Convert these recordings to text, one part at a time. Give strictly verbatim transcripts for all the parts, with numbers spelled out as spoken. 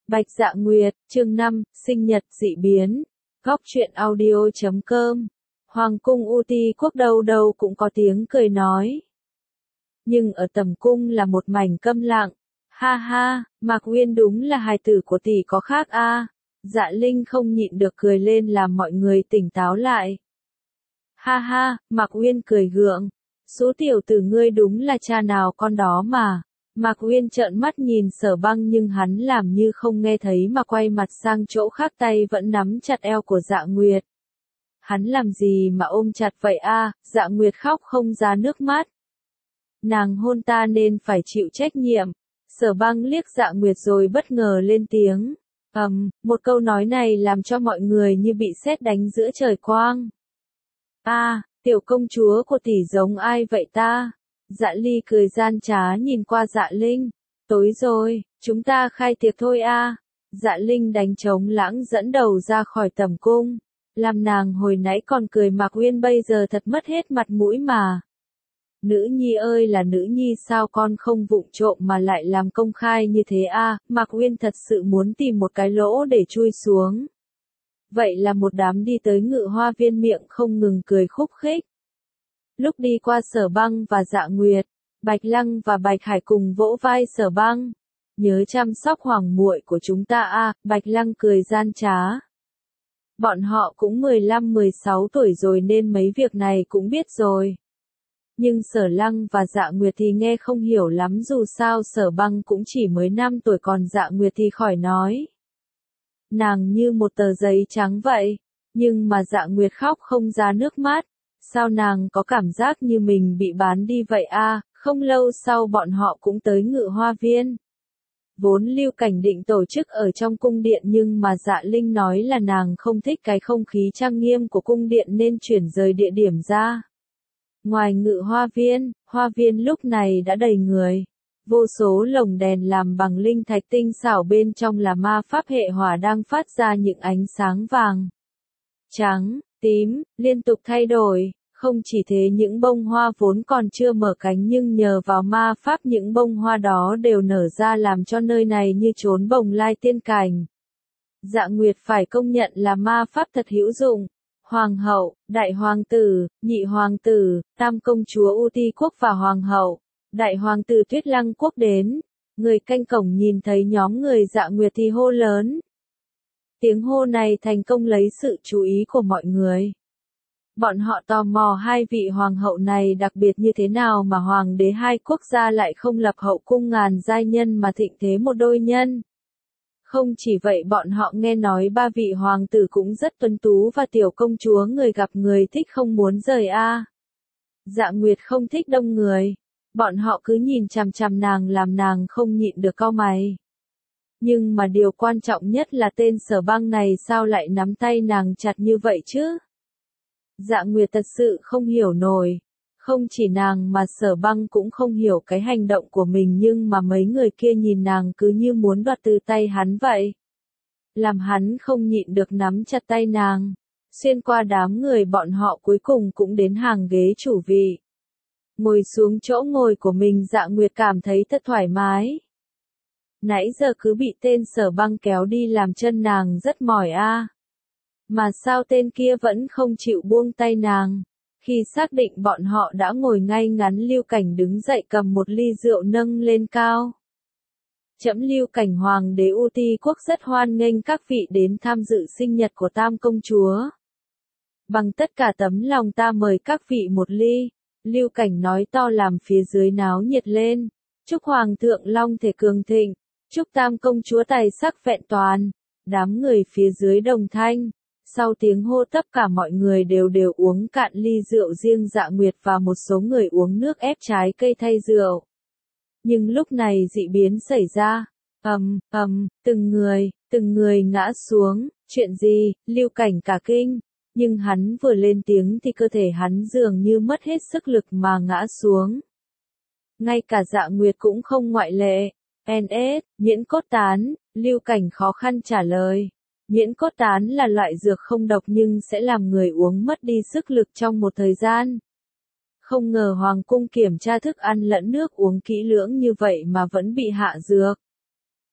Bạch Dạ Nguyệt, chương năm, sinh nhật dị biến. Góc truyện audio chấm com. Hoàng cung U Ti quốc đâu đâu cũng có tiếng cười nói. Nhưng ở tầm cung là một mảnh câm lặng. Ha ha, Mạc Uyên đúng là hài tử của tỷ có khác a. À. Dạ Linh không nhịn được cười lên làm mọi người tỉnh táo lại. Ha ha, Mạc Uyên cười gượng. Số tiểu tử ngươi đúng là cha nào con đó mà. Mạc Uyên trợn mắt nhìn Sở Băng nhưng hắn làm như không nghe thấy mà quay mặt sang chỗ khác, tay vẫn nắm chặt eo của Dạ Nguyệt. Hắn làm gì mà ôm chặt vậy a? À? Dạ Nguyệt khóc không ra nước mắt. Nàng hôn ta nên phải chịu trách nhiệm. Sở Băng liếc Dạ Nguyệt rồi bất ngờ lên tiếng. Ầm, um, một câu nói này làm cho mọi người như bị sét đánh giữa trời quang. A, à, tiểu công chúa của tỷ giống ai vậy ta? Dạ Ly cười gian trá nhìn qua Dạ Linh. Tối rồi, chúng ta khai tiệc thôi a. À. Dạ Linh đánh trống lãng dẫn đầu ra khỏi tầm cung. Làm nàng hồi nãy còn cười Mạc Uyên bây giờ thật mất hết mặt mũi mà. Nữ nhi ơi là nữ nhi, sao con không vụng trộm mà lại làm công khai như thế a? À? Mạc Uyên thật sự muốn tìm một cái lỗ để chui xuống. Vậy là một đám đi tới Ngự Hoa Viên miệng không ngừng cười khúc khích. Lúc đi qua Sở Băng và Dạ Nguyệt, Bạch Lăng và Bạch Hải cùng vỗ vai Sở Băng. Nhớ chăm sóc hoàng muội của chúng ta a. À, Bạch Lăng cười gian trá. Bọn họ cũng mười lăm mười sáu tuổi rồi nên mấy việc này cũng biết rồi. Nhưng Sở Lăng và Dạ Nguyệt thì nghe không hiểu lắm, dù sao Sở Băng cũng chỉ mới năm tuổi còn Dạ Nguyệt thì khỏi nói. Nàng như một tờ giấy trắng vậy, nhưng mà Dạ Nguyệt khóc không ra nước mắt. Sao nàng có cảm giác như mình bị bán đi vậy a? À? Không lâu sau bọn họ cũng tới Ngự Hoa Viên. Vốn Lưu Cảnh định tổ chức ở trong cung điện nhưng mà Dạ Linh nói là nàng không thích cái không khí trang nghiêm của cung điện nên chuyển rời địa điểm ra. Ngoài Ngự Hoa Viên, Hoa Viên lúc này đã đầy người. Vô số lồng đèn làm bằng linh thạch tinh xảo, bên trong là ma pháp hệ hỏa đang phát ra những ánh sáng vàng, trắng, tím, liên tục thay đổi. Không chỉ thế, những bông hoa vốn còn chưa mở cánh nhưng nhờ vào ma pháp những bông hoa đó đều nở ra làm cho nơi này như chốn bồng lai tiên cảnh. Dạ Nguyệt phải công nhận là ma pháp thật hữu dụng. Hoàng hậu, đại hoàng tử, nhị hoàng tử, tam công chúa U Ti quốc và hoàng hậu, đại hoàng tử Tuyết Lăng quốc đến. Người canh cổng nhìn thấy nhóm người Dạ Nguyệt thì hô lớn. Tiếng hô này thành công lấy sự chú ý của mọi người. Bọn họ tò mò hai vị hoàng hậu này đặc biệt như thế nào mà hoàng đế hai quốc gia lại không lập hậu cung ngàn giai nhân mà thịnh thế một đôi nhân. Không chỉ vậy, bọn họ nghe nói ba vị hoàng tử cũng rất tuấn tú và tiểu công chúa người gặp người thích không muốn rời a. À. Dạ Nguyệt không thích đông người. Bọn họ cứ nhìn chằm chằm nàng làm nàng không nhịn được cau mày. Nhưng mà điều quan trọng nhất là tên Sở Băng này sao lại nắm tay nàng chặt như vậy chứ? Dạ Nguyệt thật sự không hiểu nổi. Không chỉ nàng mà Sở Băng cũng không hiểu cái hành động của mình, nhưng mà mấy người kia nhìn nàng cứ như muốn đoạt từ tay hắn vậy. Làm hắn không nhịn được nắm chặt tay nàng. Xuyên qua đám người bọn họ cuối cùng cũng đến hàng ghế chủ vị. Ngồi xuống chỗ ngồi của mình, Dạ Nguyệt cảm thấy thật thoải mái. Nãy giờ cứ bị tên Sở Băng kéo đi làm chân nàng rất mỏi a. À. Mà sao tên kia vẫn không chịu buông tay nàng. Khi xác định bọn họ đã ngồi ngay ngắn, Lưu Cảnh đứng dậy cầm một ly rượu nâng lên cao. Trẫm Lưu Cảnh hoàng đế U Ti quốc rất hoan nghênh các vị đến tham dự sinh nhật của tam công chúa. Bằng tất cả tấm lòng ta mời các vị một ly. Lưu Cảnh nói to làm phía dưới náo nhiệt lên. Chúc hoàng thượng long thể cường thịnh. Chúc tam công chúa tài sắc vẹn toàn. Đám người phía dưới đồng thanh. Sau tiếng hô, tất cả mọi người đều đều uống cạn ly rượu, riêng Dạ Nguyệt và một số người uống nước ép trái cây thay rượu. Nhưng lúc này dị biến xảy ra. Ầm, ầm, từng người, từng người ngã xuống. Chuyện gì? Lưu Cảnh cả kinh. Nhưng hắn vừa lên tiếng thì cơ thể hắn dường như mất hết sức lực mà ngã xuống. Ngay cả Dạ Nguyệt cũng không ngoại lệ. en ét, nhuyễn cốt tán, Lưu Cảnh khó khăn trả lời. Nhuyễn cốt tán là loại dược không độc nhưng sẽ làm người uống mất đi sức lực trong một thời gian. Không ngờ hoàng cung kiểm tra thức ăn lẫn nước uống kỹ lưỡng như vậy mà vẫn bị hạ dược.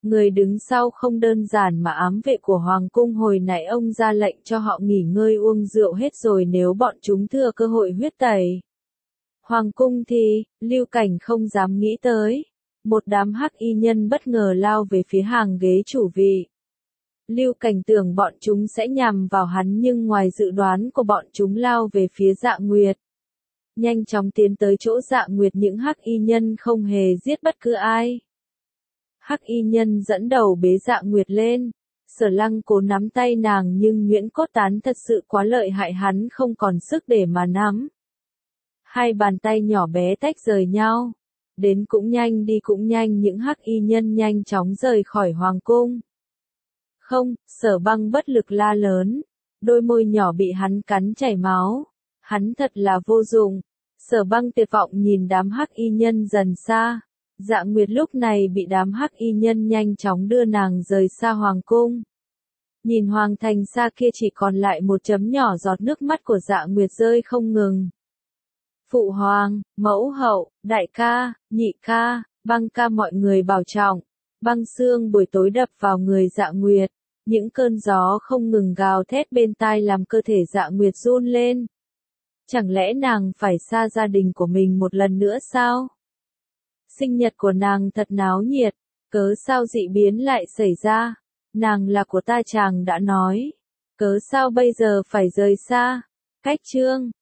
Người đứng sau không đơn giản mà ám vệ của Hoàng cung hồi nãy ông ra lệnh cho họ nghỉ ngơi uống rượu hết rồi nếu bọn chúng thừa cơ hội huyết tẩy. Hoàng cung thì, Lưu Cảnh không dám nghĩ tới. Một đám hắc y nhân bất ngờ lao về phía hàng ghế chủ vị. Lưu Cảnh tưởng bọn chúng sẽ nhằm vào hắn nhưng ngoài dự đoán của bọn chúng lao về phía Dạ Nguyệt. Nhanh chóng tiến tới chỗ Dạ Nguyệt, những hắc y nhân không hề giết bất cứ ai. Hắc y nhân dẫn đầu bế Dạ Nguyệt lên. Sở Lăng cố nắm tay nàng nhưng nhuyễn cốt tán thật sự quá lợi hại, hắn không còn sức để mà nắm. Hai bàn tay nhỏ bé tách rời nhau. Đến cũng nhanh đi cũng nhanh, những hắc y nhân nhanh chóng rời khỏi hoàng cung. Không, Sở Băng bất lực la lớn. Đôi môi nhỏ bị hắn cắn chảy máu. Hắn thật là vô dụng. Sở Băng tuyệt vọng nhìn đám hắc y nhân dần xa. Dạ Nguyệt lúc này bị đám hắc y nhân nhanh chóng đưa nàng rời xa hoàng cung. Nhìn hoàng thành xa kia chỉ còn lại một chấm nhỏ, giọt nước mắt của Dạ Nguyệt rơi không ngừng. Phụ hoàng, mẫu hậu, đại ca, nhị ca, Băng ca, mọi người bảo trọng. Băng sương buổi tối đập vào người Dạ Nguyệt. Những cơn gió không ngừng gào thét bên tai làm cơ thể Dạ Nguyệt run lên. Chẳng lẽ nàng phải xa gia đình của mình một lần nữa sao? Sinh nhật của nàng thật náo nhiệt, cớ sao dị biến lại xảy ra? Nàng là của ta chàng đã nói. Cớ sao bây giờ phải rời xa? Cách chương